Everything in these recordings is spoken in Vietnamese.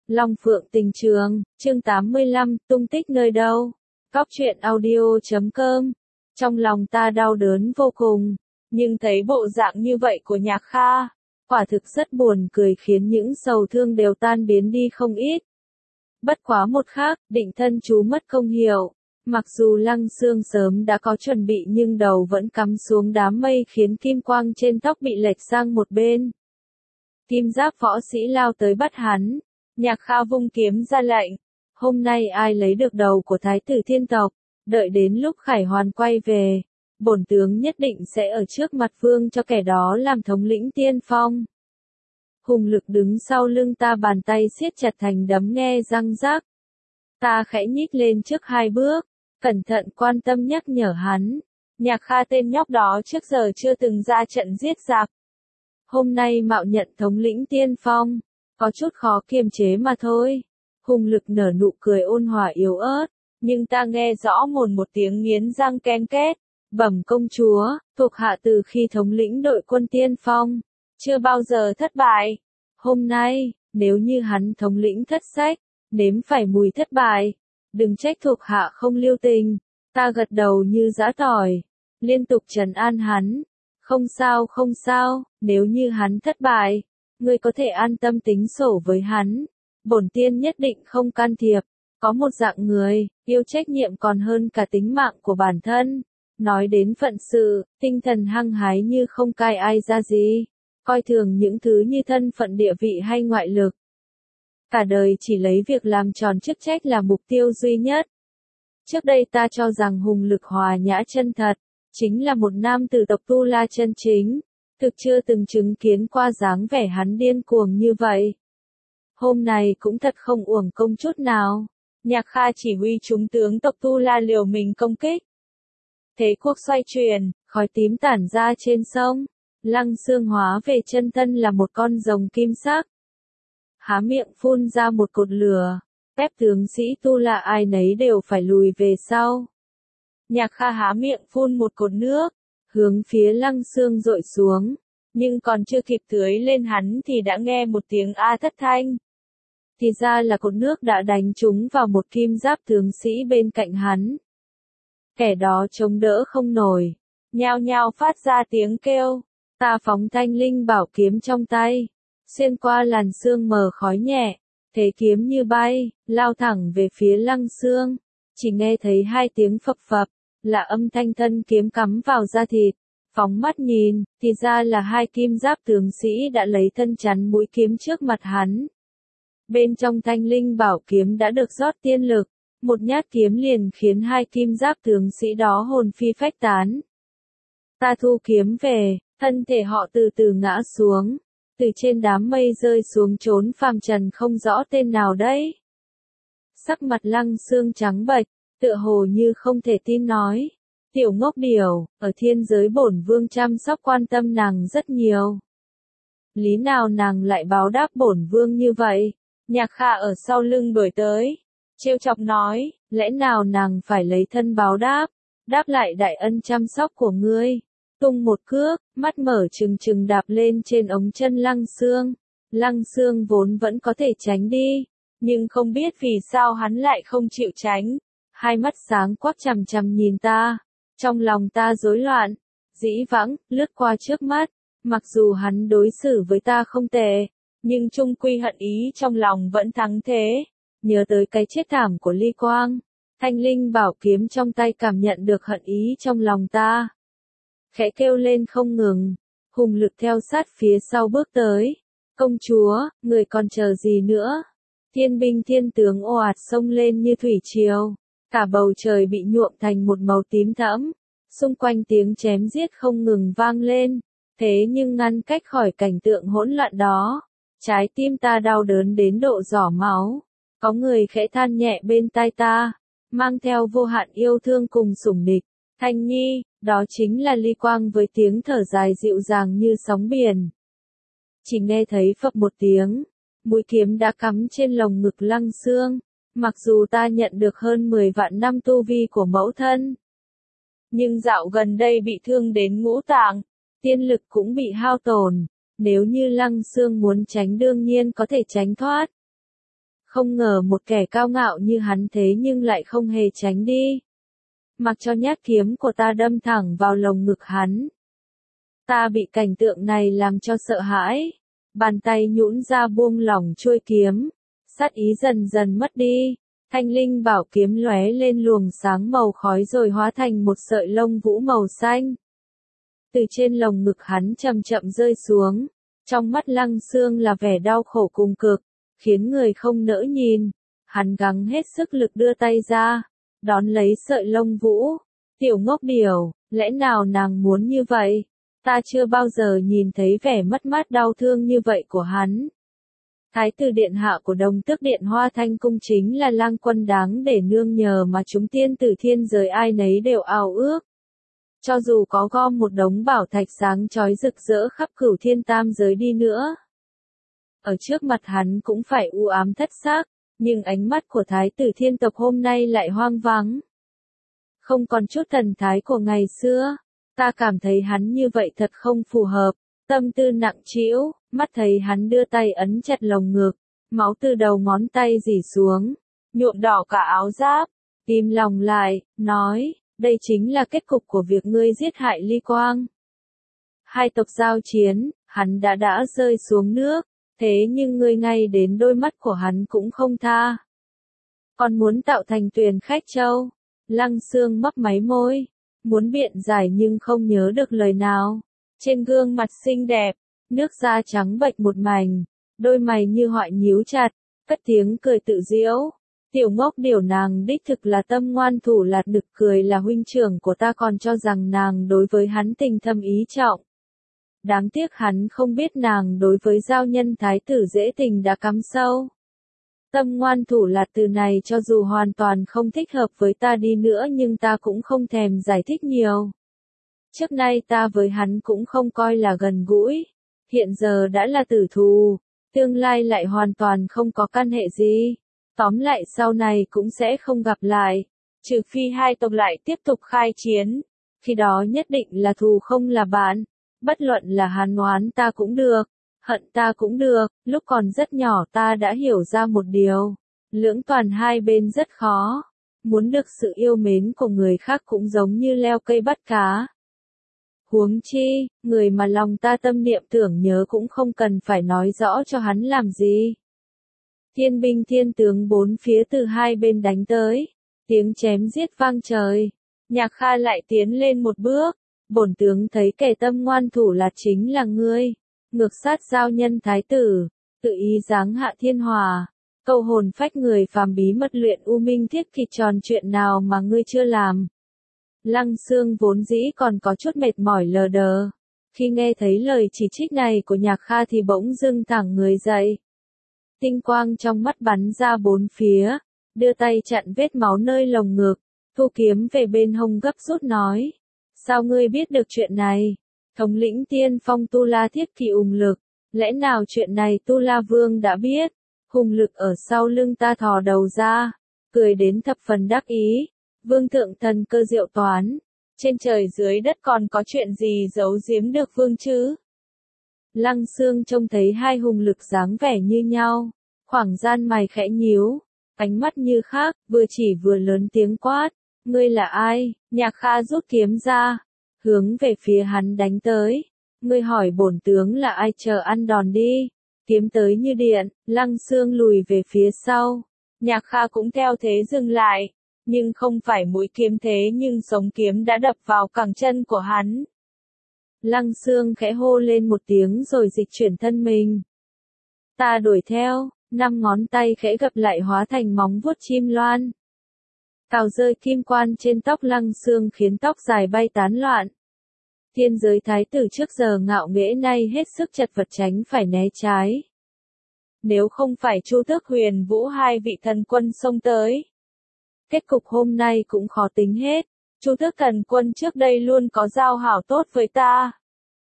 Long Phượng Tình Trường, chương 85, tung tích nơi đâu? Cóc truyện audio.com. Trong lòng ta đau đớn vô cùng, nhưng thấy bộ dạng như vậy của Nhạc Kha, quả thực rất buồn cười, khiến những sầu thương đều tan biến đi không ít. Bất quá một khác, Định Thân chú mất công hiệu. Mặc dù Lăng Xương sớm đã có chuẩn bị nhưng đầu vẫn cắm xuống đám mây, khiến kim quang trên tóc bị lệch sang một bên. Kim giáp võ sĩ lao tới bắt hắn. Nhạc Kha vung kiếm ra lệnh. Hôm nay ai lấy được đầu của Thái tử Thiên tộc, đợi đến lúc Khải Hoàn quay về, bổn tướng nhất định sẽ ở trước mặt vương cho kẻ đó làm thống lĩnh tiên phong. Hùng Lực đứng sau lưng ta, bàn tay siết chặt thành đấm nghe răng rác. Ta khẽ nhích lên trước 2 bước, cẩn thận quan tâm nhắc nhở hắn. Nhạc Kha tên nhóc đó trước giờ chưa từng ra trận giết giặc. Hôm nay mạo nhận thống lĩnh tiên phong, có chút khó kiềm chế mà thôi. Hùng Lực nở nụ cười ôn hòa yếu ớt, nhưng ta nghe rõ một tiếng nghiến răng ken két. Bẩm công chúa, thuộc hạ từ khi thống lĩnh đội quân tiên phong, chưa bao giờ thất bại. Hôm nay, nếu như hắn thống lĩnh thất sách, nếm phải mùi thất bại, đừng trách thuộc hạ không lưu tình. Ta gật đầu như giã tỏi, liên tục trấn an hắn. Không sao không sao, nếu như hắn thất bại, ngươi có thể an tâm tính sổ với hắn. Bổn tiên nhất định không can thiệp. Có một dạng người, yêu trách nhiệm còn hơn cả tính mạng của bản thân. Nói đến phận sự, tinh thần hăng hái như không cai ai ra gì. Coi thường những thứ như thân phận địa vị hay ngoại lực. Cả đời chỉ lấy việc làm tròn chức trách là mục tiêu duy nhất. Trước đây ta cho rằng Hùng Lực hòa nhã chân thật, chính là một nam tử tộc Tu La chân chính. Thực chưa từng chứng kiến qua dáng vẻ hắn điên cuồng như vậy. Hôm nay cũng thật không uổng công chút nào. Nhạc Kha chỉ huy chúng tướng tộc Tu La liều mình công kích. Thế cuộc xoay chuyển, khói tím tản ra trên sông. Lăng Xương hóa về chân thân là một con rồng kim sắc. Há miệng phun ra một cột lửa, ép tướng sĩ Tu La ai nấy đều phải lùi về sau. Nhạc Kha há miệng phun một cột nước, hướng phía Lăng Xương dội xuống, nhưng còn chưa kịp tưới lên hắn thì đã nghe một tiếng a thất thanh. Thì ra là cột nước đã đánh trúng vào một kim giáp tướng sĩ bên cạnh hắn. Kẻ đó chống đỡ không nổi, nhao nhao phát ra tiếng kêu. Ta phóng Thanh Linh bảo kiếm trong tay, xuyên qua làn sương mờ khói nhẹ, thế kiếm như bay, lao thẳng về phía Lăng Xương. Chỉ nghe thấy 2 tiếng phập phập, là âm thanh thân kiếm cắm vào da thịt. Phóng mắt nhìn, thì ra là 2 kim giáp tướng sĩ đã lấy thân chắn mũi kiếm trước mặt hắn. Bên trong Thanh Linh bảo kiếm đã được rót tiên lực, một nhát kiếm liền khiến 2 kim giáp tướng sĩ đó hồn phi phách tán. Ta thu kiếm về, thân thể họ từ từ ngã xuống, từ trên đám mây rơi xuống trốn phàm trần không rõ tên nào đấy. Sắc mặt Lăng Xương trắng bệch, tựa hồ như không thể tin nói. Tiểu ngốc điểu, ở thiên giới bổn vương chăm sóc quan tâm nàng rất nhiều. Lý nào nàng lại báo đáp bổn vương như vậy? Nhạc Kha ở sau lưng đuổi tới, trêu chọc nói, lẽ nào nàng phải lấy thân báo đáp, đáp lại đại ân chăm sóc của ngươi. Tung một cước, mắt mở trừng trừng đạp lên trên ống chân Lăng Xương. Lăng Xương vốn vẫn có thể tránh đi, nhưng không biết vì sao hắn lại không chịu tránh. 2 mắt sáng quắc chằm chằm nhìn ta, trong lòng ta rối loạn, dĩ vãng, lướt qua trước mắt. Mặc dù hắn đối xử với ta không tệ, nhưng chung quy hận ý trong lòng vẫn thắng thế. Nhớ tới cái chết thảm của Ly Quang, Thanh Linh bảo kiếm trong tay cảm nhận được hận ý trong lòng ta. Khẽ kêu lên không ngừng. Hùng Lực theo sát phía sau bước tới. Công chúa, người còn chờ gì nữa? Thiên binh thiên tướng ồ ạt xông lên như thủy triều. Cả bầu trời bị nhuộm thành một màu tím thẫm. Xung quanh tiếng chém giết không ngừng vang lên. Thế nhưng ngăn cách khỏi cảnh tượng hỗn loạn đó, trái tim ta đau đớn đến độ rỏ máu. Có người khẽ than nhẹ bên tai ta, mang theo vô hạn yêu thương cùng sủng nịch. Thanh Nhi, đó chính là Ly Quang với tiếng thở dài dịu dàng như sóng biển. Chỉ nghe thấy phập một tiếng, mũi kiếm đã cắm trên lồng ngực Lăng Xương. Mặc dù ta nhận được hơn 10 vạn năm tu vi của mẫu thân, nhưng dạo gần đây bị thương đến ngũ tạng, tiên lực cũng bị hao tổn. Nếu như Lăng Xương muốn tránh đương nhiên có thể tránh thoát. Không ngờ một kẻ cao ngạo như hắn thế nhưng lại không hề tránh đi. Mặc cho nhát kiếm của ta đâm thẳng vào lồng ngực hắn. Ta bị cảnh tượng này làm cho sợ hãi. Bàn tay nhũn ra buông lỏng chuôi kiếm. Sát ý dần dần mất đi. Thanh linh bảo kiếm lóe lên luồng sáng màu khói rồi hóa thành một sợi lông vũ màu xanh. Từ trên lồng ngực hắn chậm chậm rơi xuống. Trong mắt Lăng Xương là vẻ đau khổ cùng cực, khiến người không nỡ nhìn. Hắn gắng hết sức lực đưa tay ra, đón lấy sợi lông vũ. Tiểu ngốc điểu, lẽ nào nàng muốn như vậy? Ta chưa bao giờ nhìn thấy vẻ mất mát đau thương như vậy của hắn. Thái tử điện hạ của Đồng Tước Điện Hoa Thanh Cung chính là lang quân đáng để nương nhờ mà chúng tiên tử thiên giới ai nấy đều ao ước. Cho dù có gom một đống bảo thạch sáng chói rực rỡ khắp cửu thiên tam giới đi nữa, ở trước mặt hắn cũng phải u ám thất xác, nhưng ánh mắt của thái tử thiên tộc hôm nay lại hoang vắng. Không còn chút thần thái của ngày xưa, ta cảm thấy hắn như vậy thật không phù hợp, tâm tư nặng trĩu, mắt thấy hắn đưa tay ấn chặt lồng ngực, máu từ đầu ngón tay rỉ xuống, nhuộm đỏ cả áo giáp, tim lòng lại, nói, đây chính là kết cục của việc ngươi giết hại Ly Quang. Hai tộc giao chiến, hắn đã rơi xuống nước, thế nhưng ngươi ngay đến đôi mắt của hắn cũng không tha. Còn muốn tạo thành Tuyền Khách Châu, Lăng Xương mấp máy môi, muốn biện giải nhưng không nhớ được lời nào. Trên gương mặt xinh đẹp, nước da trắng bệch một mảnh, đôi mày như họa nhíu chặt, cất tiếng cười tự giễu. Tiểu ngốc điểu, nàng đích thực là tâm ngoan thủ lạt, nực cười là huynh trưởng của ta còn cho rằng nàng đối với hắn tình thâm ý trọng. Đáng tiếc hắn không biết nàng đối với giao nhân thái tử dễ tình đã cắm sâu. Tâm ngoan thủ lạt từ này cho dù hoàn toàn không thích hợp với ta đi nữa nhưng ta cũng không thèm giải thích nhiều. Trước nay ta với hắn cũng không coi là gần gũi, hiện giờ đã là tử thù, tương lai lại hoàn toàn không có căn hệ gì. Tóm lại sau này cũng sẽ không gặp lại, trừ phi hai tộc lại tiếp tục khai chiến, khi đó nhất định là thù không là bạn, bất luận là hắn oán ta cũng được, hận ta cũng được. Lúc còn rất nhỏ ta đã hiểu ra một điều, lưỡng toàn hai bên rất khó, muốn được sự yêu mến của người khác cũng giống như leo cây bắt cá. Huống chi, người mà lòng ta tâm niệm tưởng nhớ cũng không cần phải nói rõ cho hắn làm gì. Thiên binh thiên tướng bốn phía từ hai bên đánh tới, tiếng chém giết vang trời. Nhạc Kha lại tiến lên một bước, bổn tướng thấy kẻ tâm ngoan thủ là chính là ngươi, ngược sát giao nhân thái tử, tự ý giáng hạ thiên hòa, câu hồn phách người phàm bí mật luyện u minh thiết kịch, tròn chuyện nào mà ngươi chưa làm. Lăng Xương vốn dĩ còn có chút mệt mỏi lờ đờ, khi nghe thấy lời chỉ trích này của Nhạc Kha thì bỗng dưng thẳng người dậy. Tinh quang trong mắt bắn ra bốn phía, đưa tay chặn vết máu nơi lồng ngực, thu kiếm về bên hông gấp rút nói. Sao ngươi biết được chuyện này? Thống lĩnh tiên phong Tu La Thiết Kỵ Ùng Lực, lẽ nào chuyện này Tu La Vương đã biết? Hùng Lực ở sau lưng ta thò đầu ra, cười đến thập phần đắc ý. Vương thượng thần cơ diệu toán, trên trời dưới đất còn có chuyện gì giấu giếm được vương chứ? Lăng Xương trông thấy hai Hùng Lực dáng vẻ như nhau, khoảng gian mày khẽ nhíu, ánh mắt như khác, vừa chỉ vừa lớn tiếng quát, ngươi là ai? Nhạc Kha rút kiếm ra, hướng về phía hắn đánh tới. Ngươi hỏi bổn tướng là ai, chờ ăn đòn đi. Kiếm tới như điện, Lăng Xương lùi về phía sau. Nhạc Kha cũng theo thế dừng lại, nhưng không phải mũi kiếm thế nhưng sống kiếm đã đập vào cẳng chân của hắn. Lăng Xương khẽ hô lên một tiếng rồi dịch chuyển thân mình. Ta đuổi theo, 5 ngón tay khẽ gập lại hóa thành móng vuốt chim loan. Cào rơi kim quan trên tóc Lăng Xương khiến tóc dài bay tán loạn. Thiên giới thái tử trước giờ ngạo nghễ nay hết sức chật vật tránh phải né trái. Nếu không phải Chu Tước Huyền Vũ hai vị thần quân xông tới, kết cục hôm nay cũng khó tính hết. Chu Tước thần quân trước đây luôn có giao hảo tốt với ta.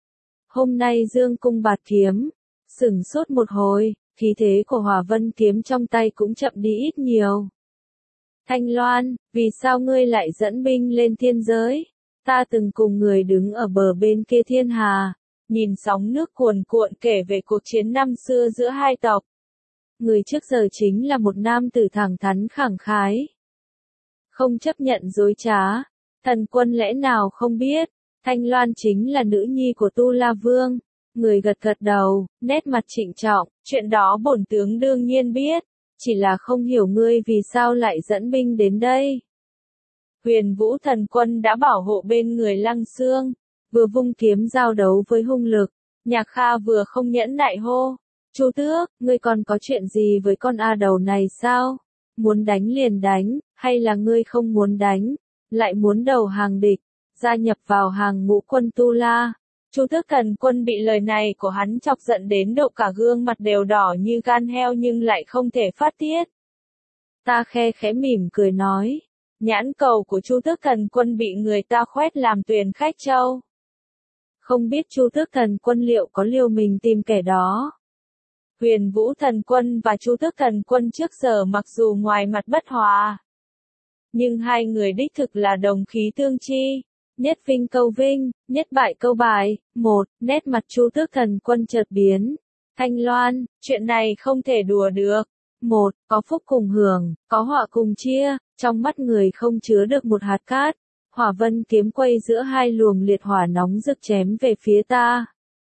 Hôm nay dương cung bạt kiếm, sửng sốt một hồi, khí thế của Hỏa Vân kiếm trong tay cũng chậm đi ít nhiều. Thanh Loan, vì sao ngươi lại dẫn binh lên thiên giới? Ta từng cùng người đứng ở bờ bên kia thiên hà, nhìn sóng nước cuồn cuộn kể về cuộc chiến năm xưa giữa hai tộc. người trước giờ chính là một nam tử thẳng thắn khẳng khái. Không chấp nhận dối trá. Thần Quân lẽ nào không biết, Thanh Loan chính là nữ nhi của Tu La Vương. Người gật gật đầu, nét mặt trịnh trọng, chuyện đó bổn tướng đương nhiên biết, chỉ là không hiểu ngươi vì sao lại dẫn binh đến đây. Huyền Vũ Thần Quân đã bảo hộ bên người Lăng Xương, vừa vung kiếm giao đấu với hung lực, Nhạc Kha vừa không nhẫn nại hô, Chu Tước, ngươi còn có chuyện gì với con A đầu này sao? Muốn đánh liền đánh, hay là ngươi không muốn đánh, lại muốn đầu hàng địch, gia nhập vào hàng ngũ quân Tu La? Chu Tước Thần Quân bị lời này của hắn chọc giận đến độ cả gương mặt đều đỏ như gan heo nhưng lại không thể phát tiết. Ta khe khẽ mỉm cười nói, nhãn cầu của Chu Tước Thần Quân bị người ta khoét làm tuyền khách châu. Không biết Chu Tước Thần Quân liệu có liều mình tìm kẻ đó. Huyền Vũ Thần Quân và Chu Tước Thần Quân trước giờ mặc dù ngoài mặt bất hòa, nhưng hai người đích thực là đồng khí tương chi. Nhất vinh câu vinh, nhất bại câu bại. Một, nét mặt Chu Tước Thần Quân chợt biến. Thanh Loan, chuyện này không thể đùa được. Một, có phúc cùng hưởng, có họa cùng chia, trong mắt người không chứa được một hạt cát. Hỏa vân kiếm quay giữa hai luồng liệt hỏa nóng rực chém về phía ta.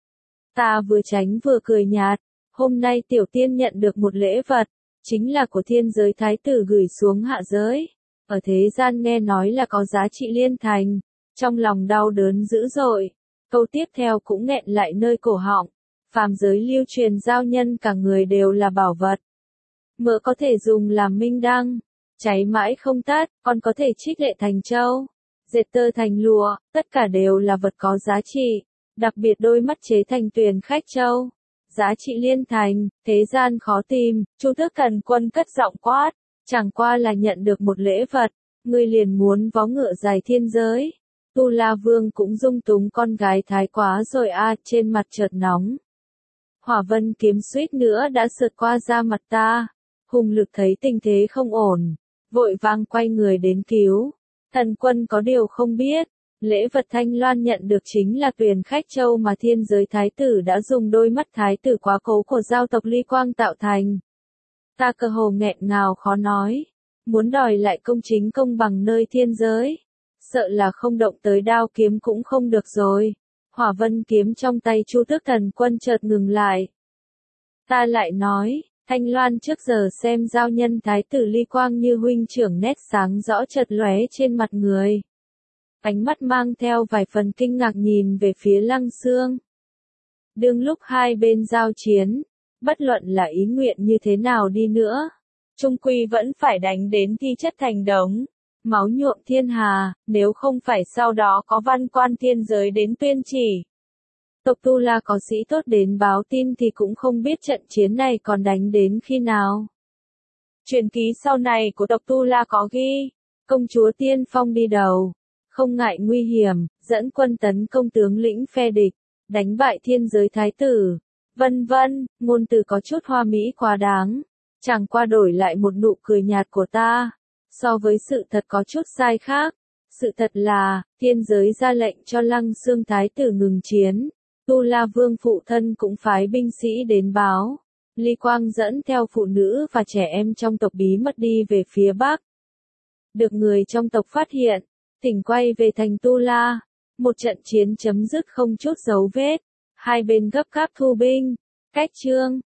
Ta vừa tránh vừa cười nhạt. Hôm nay tiểu tiên nhận được một lễ vật, chính là của thiên giới thái tử gửi xuống hạ giới. Ở thế gian nghe nói là có giá trị liên thành. Trong lòng đau đớn dữ dội, câu tiếp theo cũng nghẹn lại nơi cổ họng. Phàm giới lưu truyền giao nhân cả người đều là bảo vật. Mỡ có thể dùng làm minh đăng, cháy mãi không tắt, còn có thể trích lệ thành châu, dệt tơ thành lụa, tất cả đều là vật có giá trị, đặc biệt đôi mắt chế thành tuyền khách châu. Giá trị liên thành, thế gian khó tìm, Chu Tước Thần Quân cất giọng quát, chẳng qua là nhận được một lễ vật, ngươi liền muốn vó ngựa dài thiên giới. Tu La Vương cũng dung túng con gái thái quá rồi a, trên mặt chợt nóng. Hỏa vân kiếm suýt nữa đã sượt qua da mặt ta. Hùng lực thấy tình thế không ổn, vội vàng quay người đến cứu. Thần Quân có điều không biết, lễ vật Thanh Loan nhận được chính là tuyền khách châu mà thiên giới thái tử đã dùng đôi mắt thái tử quá cố của giao tộc Ly Quang tạo thành. Ta cơ hồ nghẹn ngào khó nói, muốn đòi lại công chính công bằng nơi thiên giới. Sợ là không động tới đao kiếm cũng không được rồi. Hỏa vân kiếm trong tay Chu Tước Thần Quân chợt ngừng lại. Ta lại nói, Thanh Loan trước giờ xem giao nhân thái tử Ly Quang như huynh trưởng, nét sáng rõ chợt lóe trên mặt người. Ánh mắt mang theo vài phần kinh ngạc nhìn về phía Lăng Xương. Đương lúc hai bên giao chiến, bất luận là ý nguyện như thế nào đi nữa, chung quy vẫn phải đánh đến thi chất thành đống. Máu nhuộm thiên hà, nếu không phải sau đó có văn quan thiên giới đến tuyên chỉ. Tộc Tu La có sĩ tốt đến báo tin thì cũng không biết trận chiến này còn đánh đến khi nào. Truyền ký sau này của tộc Tu La có ghi, công chúa Tiên Phong đi đầu, không ngại nguy hiểm, dẫn quân tấn công tướng lĩnh phe địch, đánh bại thiên giới thái tử, vân vân, ngôn từ có chút hoa mỹ quá đáng, chẳng qua đổi lại một nụ cười nhạt của ta. So với sự thật có chút sai khác, sự thật là, thiên giới ra lệnh cho Lăng Xương thái tử ngừng chiến, Tu La Vương phụ thân cũng phái binh sĩ đến báo, Ly Quang dẫn theo phụ nữ và trẻ em trong tộc bí mật đi về phía Bắc. Được người trong tộc phát hiện, thỉnh quay về thành Tu La, một trận chiến chấm dứt không chút dấu vết, hai bên gấp gáp thu binh, cách chương.